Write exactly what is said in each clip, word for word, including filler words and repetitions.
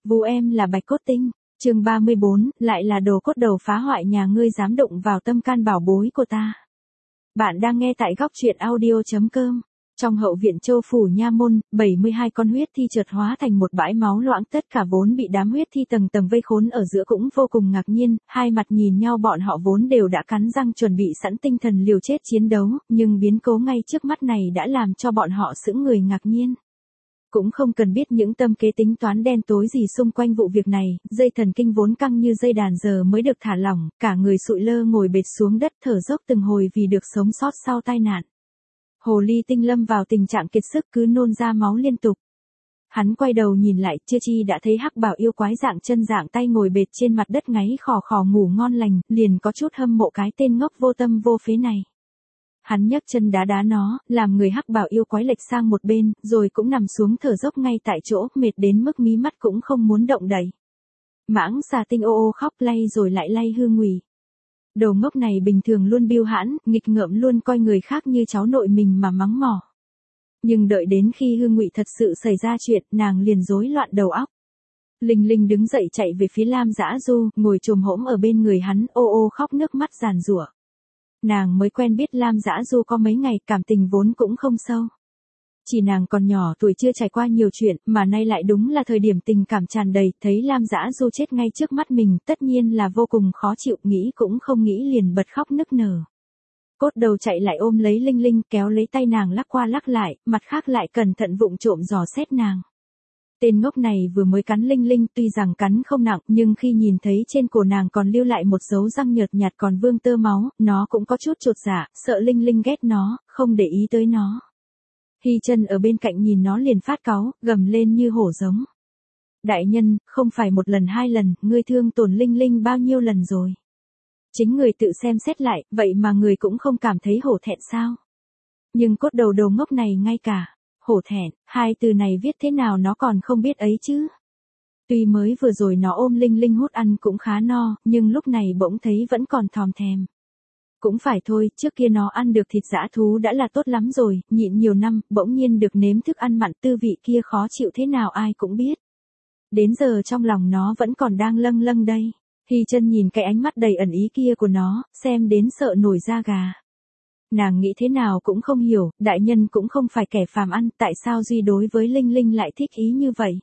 Vú em là bạch cốt tinh, chương ba mươi bốn, lại là đồ cốt đầu phá hoại nhà ngươi dám động vào tâm can bảo bối của ta. Bạn đang nghe tại góc truyện audio chấm com. Trong hậu viện Châu phủ Nha Môn, bảy mươi hai con huyết thi chợt hóa thành một bãi máu loãng, tất cả vốn bị đám huyết thi tầng tầng vây khốn ở giữa cũng vô cùng ngạc nhiên, hai mặt nhìn nhau, bọn họ vốn đều đã cắn răng chuẩn bị sẵn tinh thần liều chết chiến đấu, nhưng biến cố ngay trước mắt này đã làm cho bọn họ sững người ngạc nhiên. Cũng không cần biết những tâm kế tính toán đen tối gì xung quanh vụ việc này, dây thần kinh vốn căng như dây đàn giờ mới được thả lỏng, cả người sụi lơ ngồi bệt xuống đất thở dốc từng hồi vì được sống sót sau tai nạn. Hồ ly tinh lâm vào tình trạng kiệt sức cứ nôn ra máu liên tục. Hắn quay đầu nhìn lại, chưa chi đã thấy hắc bảo yêu quái dạng chân dạng tay ngồi bệt trên mặt đất ngáy khò khò ngủ ngon lành, liền có chút hâm mộ cái tên ngốc vô tâm vô phế này. Hắn nhấc chân đá đá nó, làm người hắc bảo yêu quái lệch sang một bên, rồi cũng nằm xuống thở dốc ngay tại chỗ, mệt đến mức mí mắt cũng không muốn động đậy. Mãng xà tinh ô ô khóc lay rồi lại lay Hương Ngụy. Đồ ngốc này bình thường luôn biêu hãn, nghịch ngợm, luôn coi người khác như cháu nội mình mà mắng mỏ. Nhưng đợi đến khi Hương Ngụy thật sự xảy ra chuyện, nàng liền rối loạn đầu óc. Linh Linh đứng dậy chạy về phía Lam Dã Du, ngồi chồm hổm ở bên người hắn, ô ô khóc nước mắt giàn giụa. Nàng mới quen biết Lam Dã Du có mấy ngày, cảm tình vốn cũng không sâu. Chỉ nàng còn nhỏ tuổi chưa trải qua nhiều chuyện, mà nay lại đúng là thời điểm tình cảm tràn đầy, thấy Lam Dã Du chết ngay trước mắt mình, tất nhiên là vô cùng khó chịu, nghĩ cũng không nghĩ liền bật khóc nức nở. Cốt đầu chạy lại ôm lấy Linh Linh, kéo lấy tay nàng lắc qua lắc lại, mặt khác lại cẩn thận vụng trộm dò xét nàng. Tên ngốc này vừa mới cắn Linh Linh, tuy rằng cắn không nặng, nhưng khi nhìn thấy trên cổ nàng còn lưu lại một dấu răng nhợt nhạt còn vương tơ máu, nó cũng có chút chột dạ, sợ Linh Linh ghét nó, không để ý tới nó. Hy Chân ở bên cạnh nhìn nó liền phát cáu, gầm lên như hổ giống. Đại nhân, không phải một lần hai lần, ngươi thương tổn Linh Linh bao nhiêu lần rồi? Chính người tự xem xét lại, vậy mà người cũng không cảm thấy hổ thẹn sao? Nhưng cốt đầu đầu ngốc này ngay cả hổ thẹn, hai từ này viết thế nào nó còn không biết ấy chứ. Tuy mới vừa rồi nó ôm Linh Linh hút ăn cũng khá no, nhưng lúc này bỗng thấy vẫn còn thòm thèm. Cũng phải thôi, trước kia nó ăn được thịt dã thú đã là tốt lắm rồi, nhịn nhiều năm, bỗng nhiên được nếm thức ăn mặn, tư vị kia khó chịu thế nào ai cũng biết. Đến giờ trong lòng nó vẫn còn đang lâng lâng đây. Hy Chân nhìn cái ánh mắt đầy ẩn ý kia của nó, xem đến sợ nổi da gà. Nàng nghĩ thế nào cũng không hiểu, đại nhân cũng không phải kẻ phàm ăn, tại sao Duy đối với Linh Linh lại thích ý như vậy.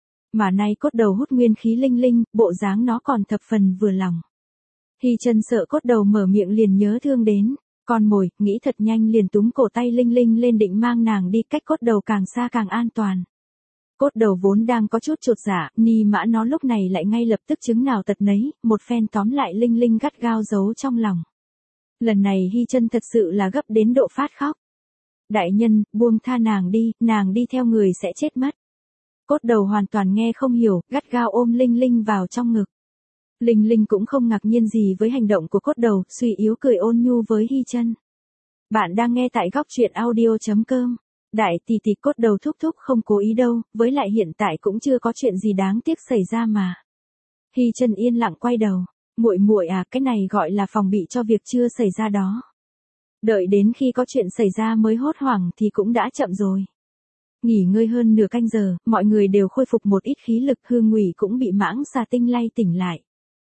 Mà nay cốt đầu hút nguyên khí Linh Linh, bộ dáng nó còn thập phần vừa lòng. Hy Chân sợ cốt đầu mở miệng liền nhớ thương đến con mồi, nghĩ thật nhanh liền túm cổ tay Linh Linh lên định mang nàng đi, cách cốt đầu càng xa càng an toàn. Cốt đầu vốn đang có chút chột dạ, ni mã nó lúc này lại ngay lập tức chứng nào tật nấy, một phen tóm lại Linh Linh gắt gao giấu trong lòng. Lần này Hy Chân thật sự là gấp đến độ phát khóc. Đại nhân, buông tha nàng đi, nàng đi theo người sẽ chết mất. Cốt đầu hoàn toàn nghe không hiểu, gắt gao ôm Linh Linh vào trong ngực. Linh Linh cũng không ngạc nhiên gì với hành động của cốt đầu, suy yếu cười ôn nhu với Hy Chân. Bạn đang nghe tại góc truyện audio chấm com. Đại tỷ tỷ, cốt đầu thúc thúc không cố ý đâu, với lại hiện tại cũng chưa có chuyện gì đáng tiếc xảy ra mà. Hy Chân yên lặng quay đầu. Muội muội à, cái này gọi là phòng bị cho việc chưa xảy ra đó. Đợi đến khi có chuyện xảy ra mới hốt hoảng thì cũng đã chậm rồi. Nghỉ ngơi hơn nửa canh giờ, mọi người đều khôi phục một ít khí lực, Hương Ngụy cũng bị mãng xà tinh lay tỉnh lại.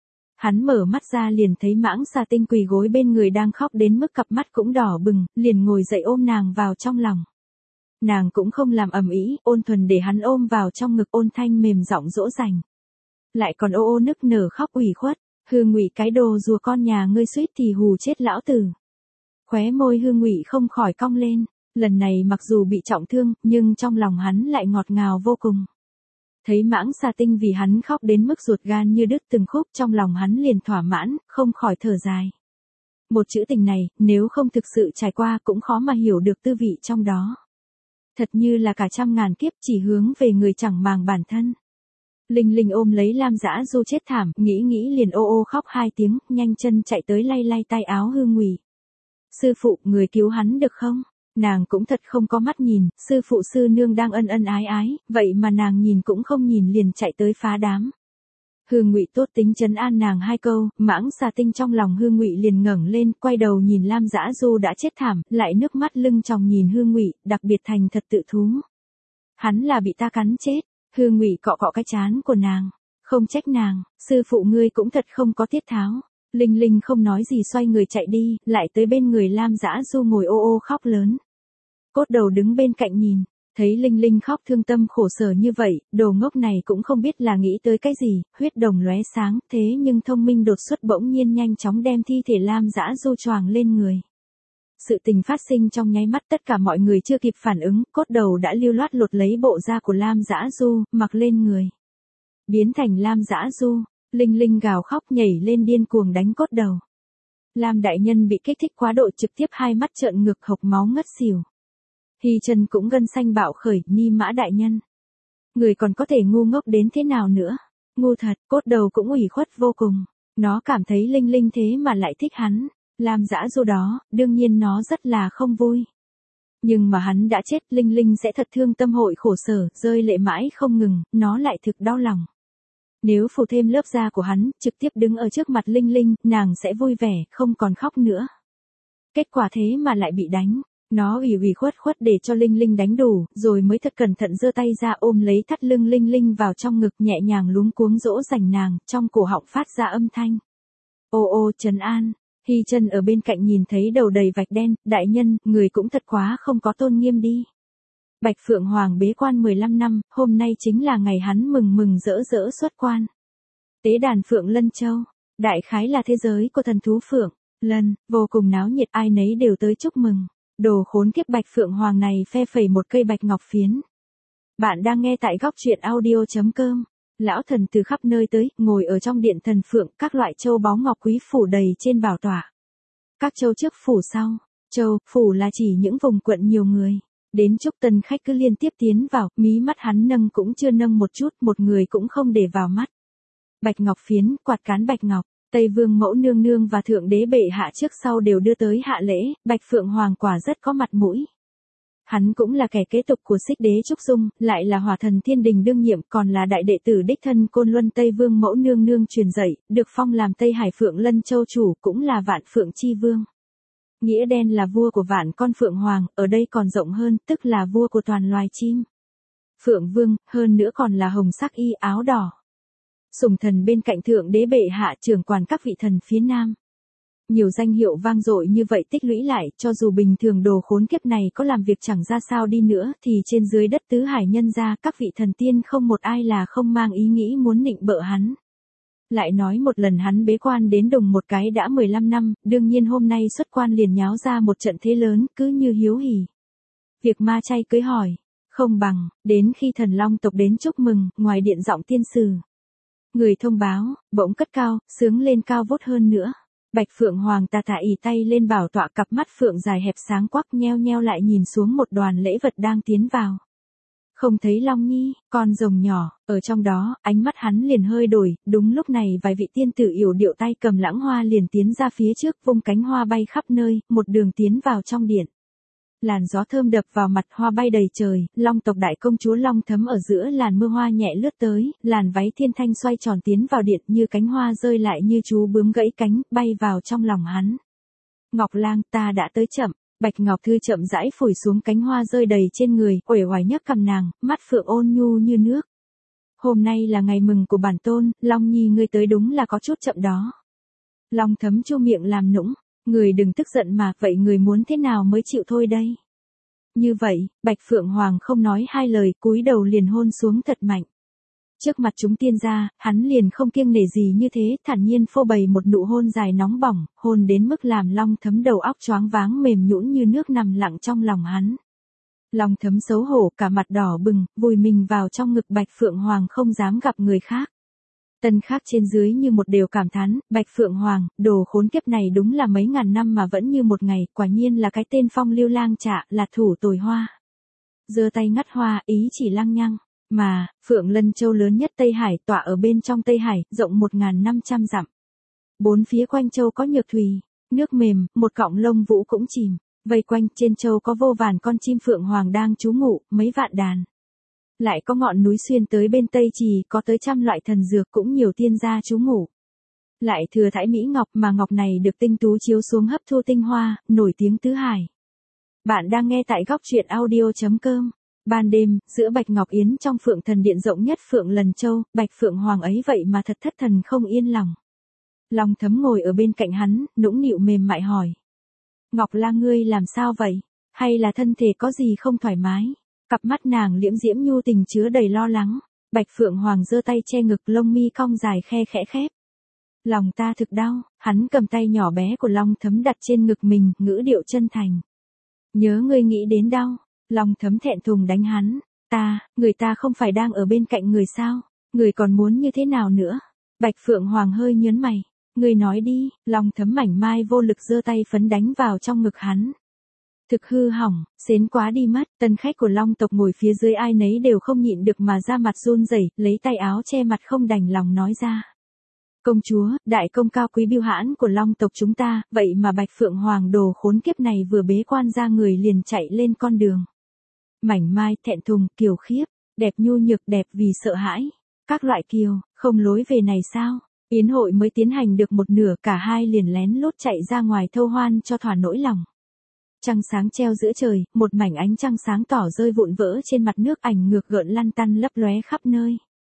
Hắn mở mắt ra liền thấy mãng xà tinh quỳ gối bên người đang khóc đến mức cặp mắt cũng đỏ bừng, liền ngồi dậy ôm nàng vào trong lòng. Nàng cũng không làm ầm ĩ, ôn thuần để hắn ôm vào trong ngực, ôn thanh mềm giọng dỗ dành. Lại còn ô ô nức nở khóc ủy khuất. Hương Ngụy, cái đồ rùa con nhà ngươi suýt thì hù chết lão tử. Khóe môi Hương Ngụy không khỏi cong lên, lần này mặc dù bị trọng thương, nhưng trong lòng hắn lại ngọt ngào vô cùng. Thấy mãng xà tinh vì hắn khóc đến mức ruột gan như đứt từng khúc, trong lòng hắn liền thỏa mãn, không khỏi thở dài. Một chữ tình này, nếu không thực sự trải qua cũng khó mà hiểu được tư vị trong đó. Thật như là cả trăm ngàn kiếp chỉ hướng về người chẳng màng bản thân. Linh Linh ôm lấy Lam Dã Du chết thảm, nghĩ nghĩ liền ô ô khóc hai tiếng, nhanh chân chạy tới lay lay tay áo Hương Ngụy. Sư phụ, người cứu hắn được không? Nàng cũng thật không có mắt nhìn, sư phụ sư nương đang ân ân ái ái, vậy mà nàng nhìn cũng không nhìn liền chạy tới phá đám. Hương Ngụy tốt tính trấn an nàng hai câu, mãng xà tinh trong lòng Hương Ngụy liền ngẩng lên, quay đầu nhìn Lam Dã Du đã chết thảm, lại nước mắt lưng tròng nhìn Hương Ngụy, đặc biệt thành thật tự thú. Hắn là bị ta cắn chết. Hư Ngụy cọ cọ cái trán của nàng. Không trách nàng, sư phụ ngươi cũng thật không có tiết tháo. Linh Linh không nói gì xoay người chạy đi, lại tới bên người Lam Dã Du ngồi ô ô khóc lớn. Cốt Đầu đứng bên cạnh nhìn, thấy Linh Linh khóc thương tâm khổ sở như vậy, đồ ngốc này cũng không biết là nghĩ tới cái gì, huyết đồng lóe sáng, thế nhưng thông minh đột xuất bỗng nhiên nhanh chóng đem thi thể Lam Dã Du choàng lên người. Sự tình phát sinh trong nháy mắt, tất cả mọi người chưa kịp phản ứng, Cốt Đầu đã lưu loát lột lấy bộ da của Lam Dã Du, mặc lên người. Biến thành Lam Dã Du, Linh Linh gào khóc nhảy lên điên cuồng đánh Cốt Đầu. Lam đại nhân bị kích thích quá độ trực tiếp hai mắt trợn ngược hộc máu ngất xỉu. Hy Chân cũng gân xanh bạo khởi, Ni Mã đại nhân. Người còn có thể ngu ngốc đến thế nào nữa? Ngu thật, Cốt Đầu cũng ủy khuất vô cùng. Nó cảm thấy Linh Linh thế mà lại thích hắn. Lam Dã Du đó, đương nhiên nó rất là không vui. Nhưng mà hắn đã chết, Linh Linh sẽ thật thương tâm hội khổ sở, rơi lệ mãi không ngừng, nó lại thực đau lòng. Nếu phủ thêm lớp da của hắn, trực tiếp đứng ở trước mặt Linh Linh, nàng sẽ vui vẻ, không còn khóc nữa. Kết quả thế mà lại bị đánh. Nó ủy ủy khuất khuất để cho Linh Linh đánh đủ, rồi mới thật cẩn thận giơ tay ra ôm lấy thắt lưng Linh Linh vào trong ngực, nhẹ nhàng luống cuống dỗ dành nàng, trong cổ họng phát ra âm thanh. Ô ô trấn an. Hy Chân ở bên cạnh nhìn thấy đầu đầy vạch đen, đại nhân, người cũng thật quá không có tôn nghiêm đi. Bạch Phượng Hoàng bế quan mười lăm năm, hôm nay chính là ngày hắn mừng mừng rỡ rỡ xuất quan. Tế đàn Phượng Lân Châu, đại khái là thế giới của thần thú Phượng Lân, vô cùng náo nhiệt, ai nấy đều tới chúc mừng. Đồ khốn kiếp Bạch Phượng Hoàng này phe phẩy một cây bạch ngọc phiến. Bạn đang nghe tại góc truyện audio chấm com. Lão thần từ khắp nơi tới, ngồi ở trong điện thần phượng, các loại châu báu ngọc quý phủ đầy trên bảo tọa. Các châu trước phủ sau, châu, phủ là chỉ những vùng quận nhiều người. Đến chúc tân khách cứ liên tiếp tiến vào, mí mắt hắn nâng cũng chưa nâng một chút, một người cũng không để vào mắt. Bạch ngọc phiến, quạt cán bạch ngọc, Tây Vương mẫu nương nương và thượng đế bệ hạ trước sau đều đưa tới hạ lễ, Bạch Phượng Hoàng quả rất có mặt mũi. Hắn cũng là kẻ kế tục của Xích Đế Trúc Dung, lại là Hỏa Thần Thiên Đình đương nhiệm, còn là đại đệ tử đích thân Côn Luân Tây Vương mẫu nương nương truyền dạy, được phong làm Tây Hải Phượng Lân Châu chủ, cũng là Vạn Phượng Chi Vương. Nghĩa đen là vua của vạn con Phượng Hoàng, ở đây còn rộng hơn, tức là vua của toàn loài chim. Phượng Vương, hơn nữa còn là hồng sắc y áo đỏ. Sủng thần bên cạnh thượng đế bệ hạ, trưởng quản các vị thần phía nam. Nhiều danh hiệu vang dội như vậy tích lũy lại, cho dù bình thường đồ khốn kiếp này có làm việc chẳng ra sao đi nữa, thì trên dưới đất tứ hải nhân gia, các vị thần tiên không một ai là không mang ý nghĩ muốn nịnh bợ hắn. Lại nói một lần hắn bế quan đến đùng một cái đã mười lăm năm, đương nhiên hôm nay xuất quan liền nháo ra một trận thế lớn, cứ như hiếu hỉ. Việc ma chay cưới hỏi, không bằng, đến khi thần long tộc đến chúc mừng, ngoài điện giọng tiên sử. Người thông báo, bỗng cất cao, sướng lên cao vút hơn nữa. Bạch Phượng Hoàng tà tà ì tay lên bảo tọa, cặp mắt phượng dài hẹp sáng quắc nheo nheo lại nhìn xuống một đoàn lễ vật đang tiến vào. Không thấy Long Nhi, con rồng nhỏ, ở trong đó, ánh mắt hắn liền hơi đổi, đúng lúc này vài vị tiên tử yểu điệu tay cầm lãng hoa liền tiến ra phía trước, vung cánh hoa bay khắp nơi, một đường tiến vào trong điện. Làn gió thơm đập vào mặt, hoa bay đầy trời, Long tộc đại công chúa Long Thấm ở giữa làn mưa hoa nhẹ lướt tới, làn váy thiên thanh xoay tròn tiến vào điện, như cánh hoa rơi lại như chú bướm gãy cánh, bay vào trong lòng hắn. Ngọc Lang, ta đã tới chậm. Bạch Ngọc Thư chậm rãi phủi xuống cánh hoa rơi đầy trên người, uể oải nhấc cằm nàng, mắt phượng ôn nhu như nước. Hôm nay là ngày mừng của bản tôn, Long Nhi ngươi tới đúng là có chút chậm đó. Long Thấm chu miệng làm nũng, người đừng tức giận mà, vậy người muốn thế nào mới chịu thôi đây. Như vậy, Bạch Phượng Hoàng không nói hai lời, cúi đầu liền hôn xuống thật mạnh. Trước mặt chúng tiên gia, hắn liền không kiêng nể gì như thế, thản nhiên phô bày một nụ hôn dài nóng bỏng, hôn đến mức làm Long Thấm đầu óc choáng váng mềm nhũn như nước nằm lặng trong lòng hắn. Long Thấm xấu hổ, cả mặt đỏ bừng, vùi mình vào trong ngực Bạch Phượng Hoàng không dám gặp người khác. Tân khác trên dưới như một đều cảm thán, Bạch Phượng Hoàng, đồ khốn kiếp này đúng là mấy ngàn năm mà vẫn như một ngày, quả nhiên là cái tên phong lưu lang trạ, là thủ tồi hoa. Giơ tay ngắt hoa, ý chỉ lăng nhăng. Mà, Phượng Lân Châu lớn nhất Tây Hải, tọa ở bên trong Tây Hải, rộng một nghìn năm trăm dặm. Bốn phía quanh châu có nhược thủy, nước mềm, một cọng lông vũ cũng chìm, vây quanh trên châu có vô vàn con chim Phượng Hoàng đang trú ngụ, mấy vạn đàn. Lại có ngọn núi xuyên tới bên Tây Trì, có tới trăm loại thần dược cũng nhiều tiên gia trú ngụ. Lại thừa thải mỹ ngọc, mà ngọc này được tinh tú chiếu xuống hấp thu tinh hoa, nổi tiếng tứ hải. Bạn đang nghe tại góc truyện audio chấm com. Ban đêm, giữa Bạch Ngọc Yến trong Phượng Thần Điện rộng nhất Phượng Lần Châu, Bạch Phượng Hoàng ấy vậy mà thật thất thần không yên lòng. Long Thấm ngồi ở bên cạnh hắn, nũng nịu mềm mại hỏi. Ngọc La ngươi làm sao vậy? Hay là thân thể có gì không thoải mái? Cặp mắt nàng liễm diễm nhu tình chứa đầy lo lắng. Bạch Phượng Hoàng giơ tay che ngực, lông mi cong dài khe khẽ khép. Lòng ta thực đau. Hắn cầm tay nhỏ bé của Long Thấm đặt trên ngực mình, ngữ điệu chân thành. Nhớ ngươi nghĩ đến đau. Long Thấm thẹn thùng đánh hắn. Ta, người ta không phải đang ở bên cạnh người sao? Người còn muốn như thế nào nữa? Bạch Phượng Hoàng hơi nhớn mày. Người nói đi. Long Thấm mảnh mai vô lực giơ tay phấn đánh vào trong ngực hắn. Thực hư hỏng, xến quá đi mất. Tân khách của Long tộc ngồi phía dưới ai nấy đều không nhịn được mà ra mặt run rẩy, lấy tay áo che mặt không đành lòng nói ra. Công chúa, đại công cao quý biêu hãn của Long tộc chúng ta, vậy mà Bạch Phượng Hoàng đồ khốn kiếp này vừa bế quan ra người liền chạy lên con đường. Mảnh mai, thẹn thùng, kiều khiếp, đẹp nhu nhược, đẹp vì sợ hãi. Các loại kiều, không lối về này sao? Yến hội mới tiến hành được một nửa, cả hai liền lén lút chạy ra ngoài thâu hoan cho thỏa nỗi lòng. Trăng sáng treo giữa trời, một mảnh ánh trăng sáng tỏ rơi vụn vỡ trên mặt nước, ảnh ngược gợn lăn tăn lấp lóe khắp nơi.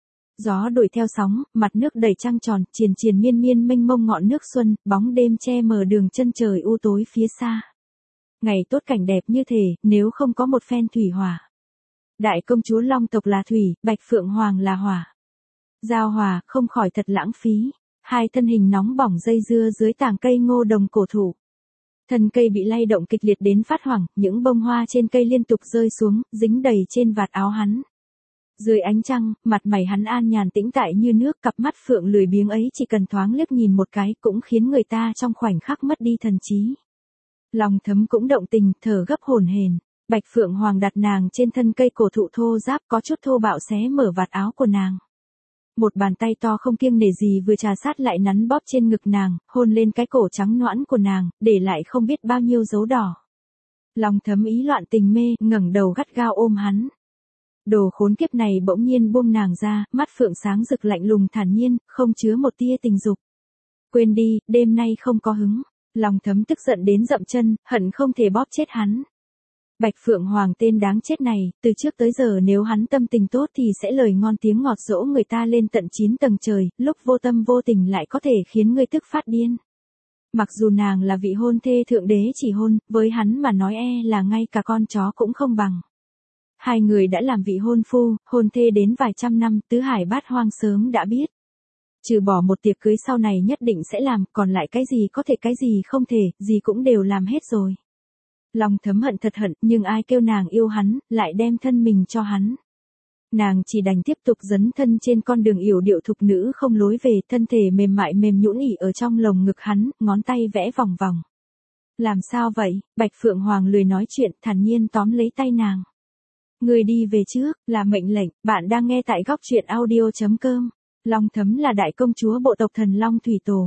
Gió đuổi theo sóng, mặt nước đầy trăng tròn, triền triền miên miên mênh mông ngọn nước xuân, bóng đêm che mờ đường chân trời u tối phía xa. Ngày tốt cảnh đẹp như thể, nếu không có một phen thủy hỏa. Đại công chúa Long tộc là thủy, Bạch Phượng Hoàng là hỏa. Giao hòa, không khỏi thật lãng phí. Hai thân hình nóng bỏng dây dưa dưới tàng cây ngô đồng cổ thụ. Thân cây bị lay động kịch liệt đến phát hoảng, những bông hoa trên cây liên tục rơi xuống, dính đầy trên vạt áo hắn. Dưới ánh trăng, mặt mày hắn an nhàn tĩnh tại như nước, cặp mắt phượng lười biếng ấy chỉ cần thoáng liếc nhìn một cái cũng khiến người ta trong khoảnh khắc mất đi thần trí. Long Thấm cũng động tình, thở gấp hổn hển. Bạch Phượng Hoàng đặt nàng trên thân cây cổ thụ thô ráp, có chút thô bạo xé mở vạt áo của nàng. Một bàn tay to không kiêng nể gì vừa trà sát lại nắn bóp trên ngực nàng, hôn lên cái cổ trắng nõn của nàng, để lại không biết bao nhiêu dấu đỏ. Long Thấm ý loạn tình mê, ngẩng đầu gắt gao ôm hắn. Đồ khốn kiếp này bỗng nhiên buông nàng ra, mắt phượng sáng rực lạnh lùng thản nhiên, không chứa một tia tình dục. Quên đi, đêm nay không có hứng. Long Thấm tức giận đến dậm chân, hận không thể bóp chết hắn. Bạch Phượng Hoàng tên đáng chết này, từ trước tới giờ nếu hắn tâm tình tốt thì sẽ lời ngon tiếng ngọt dỗ người ta lên tận chín tầng trời, lúc vô tâm vô tình lại có thể khiến người tức phát điên. Mặc dù nàng là vị hôn thê thượng đế chỉ hôn, với hắn mà nói e là ngay cả con chó cũng không bằng. Hai người đã làm vị hôn phu, hôn thê đến vài trăm năm, tứ hải bát hoang sớm đã biết. Trừ bỏ một tiệc cưới sau này nhất định sẽ làm, còn lại cái gì có thể cái gì không thể, gì cũng đều làm hết rồi. Long Thấm hận thật hận, nhưng ai kêu nàng yêu hắn, lại đem thân mình cho hắn. Nàng chỉ đành tiếp tục dấn thân trên con đường yểu điệu thục nữ không lối về, thân thể mềm mại mềm nhũn ỉ ở trong lồng ngực hắn, ngón tay vẽ vòng vòng. Làm sao vậy? Bạch Phượng Hoàng lười nói chuyện, thản nhiên tóm lấy tay nàng. Người đi về trước, là mệnh lệnh, bạn đang nghe tại góc truyện audio chấm com. Long Thấm là đại công chúa bộ tộc Thần Long Thủy Tổ.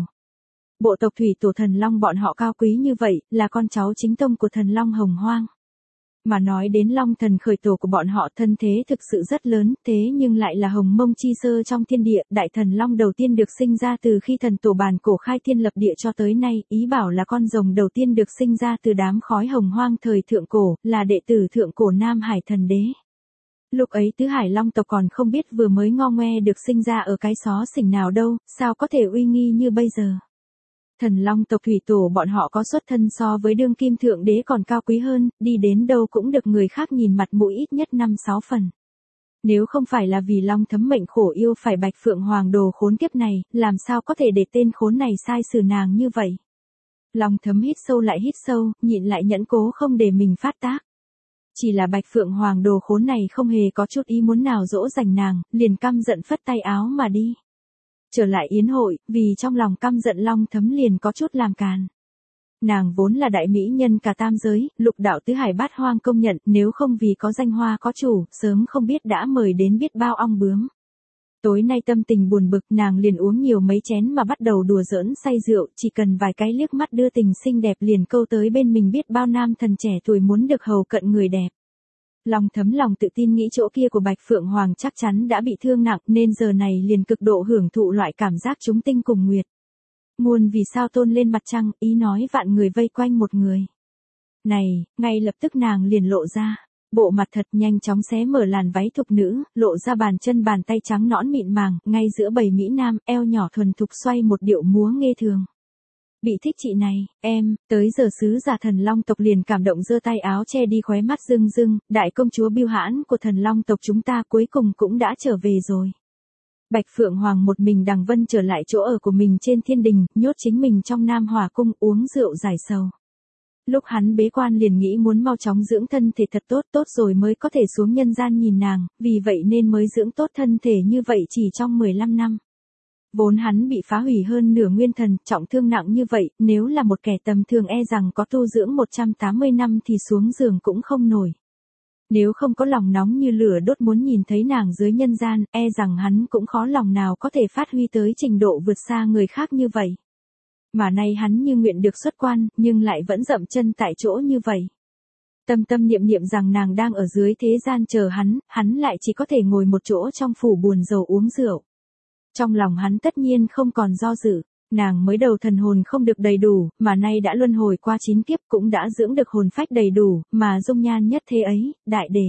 Bộ tộc Thủy Tổ Thần Long bọn họ cao quý như vậy, là con cháu chính tông của Thần Long Hồng Hoang. Mà nói đến Long Thần khởi tổ của bọn họ thân thế thực sự rất lớn, thế nhưng lại là hồng mông chi sơ trong thiên địa, đại thần Long đầu tiên được sinh ra từ khi thần tổ bàn cổ khai thiên lập địa cho tới nay, ý bảo là con rồng đầu tiên được sinh ra từ đám khói hồng hoang thời thượng cổ, là đệ tử thượng cổ Nam Hải thần đế. Lúc ấy tứ hải long tộc còn không biết vừa mới ngo ngoe được sinh ra ở cái xó xỉnh nào đâu, sao có thể uy nghi như bây giờ. Thần Long tộc Thủy Tổ bọn họ có xuất thân so với đương kim thượng đế còn cao quý hơn, đi đến đâu cũng được người khác nhìn mặt mũi ít nhất năm sáu phần. Nếu không phải là vì Long Thấm mệnh khổ yêu phải Bạch Phượng Hoàng đồ khốn kiếp này, làm sao có thể để tên khốn này sai xử nàng như vậy. Long Thấm hít sâu lại hít sâu, nhịn lại nhẫn cố không để mình phát tác. Chỉ là Bạch Phượng Hoàng đồ khốn này không hề có chút ý muốn nào dỗ dành nàng, liền căm giận phất tay áo mà đi. Trở lại yến hội, vì trong lòng căm giận Long Thấm liền có chút làm càn. Nàng vốn là đại mỹ nhân cả tam giới, lục đạo tứ hải bát hoang công nhận, nếu không vì có danh hoa có chủ, sớm không biết đã mời đến biết bao ong bướm. Tối nay tâm tình buồn bực, nàng liền uống nhiều mấy chén mà bắt đầu đùa giỡn say rượu, chỉ cần vài cái liếc mắt đưa tình xinh đẹp liền câu tới bên mình biết bao nam thần trẻ tuổi muốn được hầu cận người đẹp. Long Thấm lòng tự tin nghĩ chỗ kia của Bạch Phượng Hoàng chắc chắn đã bị thương nặng nên giờ này liền cực độ hưởng thụ loại cảm giác chúng tinh cùng nguyệt. Muôn vì sao tôn lên mặt trăng, ý nói vạn người vây quanh một người. Này, ngay lập tức nàng liền lộ ra. Bộ mặt thật nhanh chóng xé mở làn váy thục nữ, lộ ra bàn chân bàn tay trắng nõn mịn màng, ngay giữa bầy mỹ nam, eo nhỏ thuần thục xoay một điệu múa nghê thường. Bị thích chị này, em, tới giờ sứ giả thần long tộc liền cảm động giơ tay áo che đi khóe mắt rưng rưng, đại công chúa Bưu Hãn của thần long tộc chúng ta cuối cùng cũng đã trở về rồi. Bạch Phượng Hoàng một mình đằng vân trở lại chỗ ở của mình trên thiên đình, nhốt chính mình trong Nam Hỏa cung uống rượu giải sầu. Lúc hắn bế quan liền nghĩ muốn mau chóng dưỡng thân thể thật tốt tốt rồi mới có thể xuống nhân gian nhìn nàng, vì vậy nên mới dưỡng tốt thân thể như vậy chỉ trong mười lăm năm. Vốn hắn bị phá hủy hơn nửa nguyên thần, trọng thương nặng như vậy, nếu là một kẻ tầm thường e rằng có tu dưỡng một trăm tám mươi năm thì xuống giường cũng không nổi. Nếu không có lòng nóng như lửa đốt muốn nhìn thấy nàng dưới nhân gian, e rằng hắn cũng khó lòng nào có thể phát huy tới trình độ vượt xa người khác như vậy. Mà nay hắn như nguyện được xuất quan, nhưng lại vẫn dậm chân tại chỗ như vậy. Tâm tâm niệm niệm rằng nàng đang ở dưới thế gian chờ hắn, hắn lại chỉ có thể ngồi một chỗ trong phủ buồn rầu uống rượu. Trong lòng hắn tất nhiên không còn do dự, nàng mới đầu thần hồn không được đầy đủ, mà nay đã luân hồi qua chín kiếp cũng đã dưỡng được hồn phách đầy đủ, mà dung nhan nhất thế ấy, đại đề.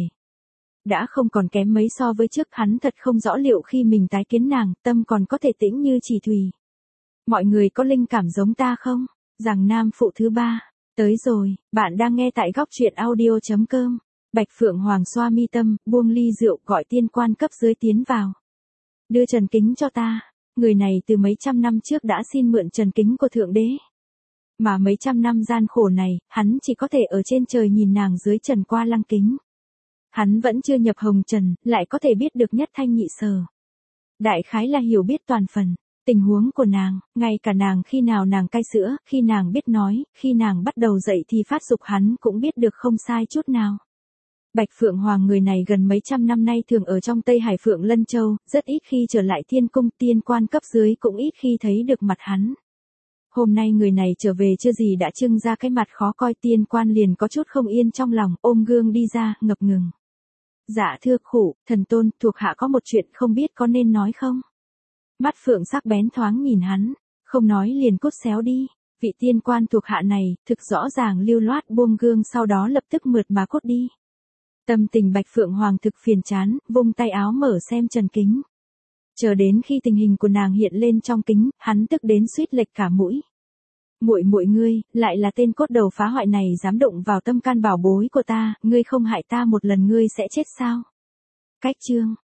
Đã không còn kém mấy so với trước, hắn thật không rõ liệu khi mình tái kiến nàng, tâm còn có thể tĩnh như chỉ thủy. Mọi người có linh cảm giống ta không? Rằng nam phụ thứ ba, tới rồi, bạn đang nghe tại góc truyện audio chấm com. Bạch Phượng Hoàng xoa mi tâm, buông ly rượu gọi tiên quan cấp dưới tiến vào. Đưa trần kính cho ta, người này từ mấy trăm năm trước đã xin mượn trần kính của Thượng Đế. Mà mấy trăm năm gian khổ này, hắn chỉ có thể ở trên trời nhìn nàng dưới trần qua lăng kính. Hắn vẫn chưa nhập hồng trần, lại có thể biết được nhất thanh nhị sở. Đại khái là hiểu biết toàn phần. Tình huống của nàng, ngay cả nàng khi nào nàng cai sữa, khi nàng biết nói, khi nàng bắt đầu dậy thì phát dục hắn cũng biết được không sai chút nào. Bạch Phượng Hoàng người này gần mấy trăm năm nay thường ở trong Tây Hải Phượng Lân Châu, rất ít khi trở lại thiên cung, tiên quan cấp dưới cũng ít khi thấy được mặt hắn. Hôm nay người này trở về chưa gì đã trưng ra cái mặt khó coi, tiên quan liền có chút không yên trong lòng, ôm gương đi ra, ngập ngừng. Dạ thưa khủ, thần tôn, thuộc hạ có một chuyện không biết có nên nói không? Mắt Phượng sắc bén thoáng nhìn hắn, không nói liền cút xéo đi. Vị tiên quan thuộc hạ này, thực rõ ràng lưu loát buông gương sau đó lập tức mượt mà cút đi. Tâm tình Bạch Phượng Hoàng thực phiền chán, vung tay áo mở xem trần kính. Chờ đến khi tình hình của nàng hiện lên trong kính, hắn tức đến suýt lệch cả mũi. Muội muội ngươi, lại là tên cốt đầu phá hoại này dám động vào tâm can bảo bối của ta, ngươi không hại ta một lần ngươi sẽ chết sao? Cách chương